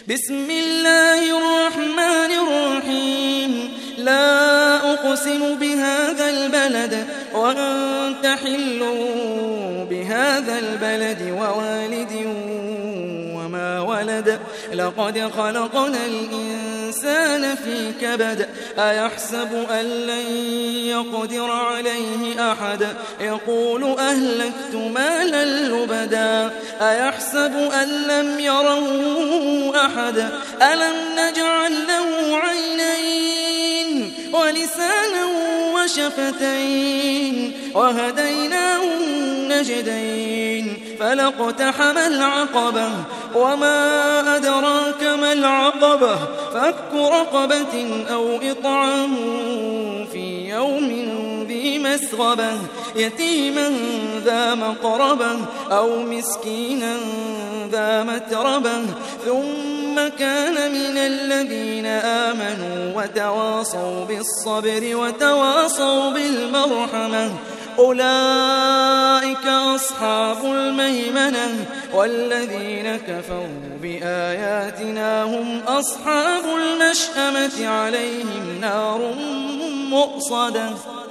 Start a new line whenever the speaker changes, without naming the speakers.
بسم الله الرحمن الرحيم لا أقسم بهذا البلد وأنت حل بهذا البلد ووالد وما ولد لقد خلقنا الإنسان في كبد أيحسب أن لن يقدر عليه أحد يقول أهلكت مالا لبدا أيحسب أن لم يره أحد ألم نجعل له عينين ولسانا وشفتين وهديناه النجدين فلاقتحم العقبة وما أدراك ما العقبة فك رقبة أو إطعام في يوم ذي مسغبة يتيما ذا مقربة أو مسكينا ذا متربة ثم كان من الذين آمنوا وتواصوا بالصبر وتواصوا بالمرحمة أولئك أصحاب الميمنة والذين كفروا بآياتنا هم أصحاب المشأمة عليهم نار مؤصدة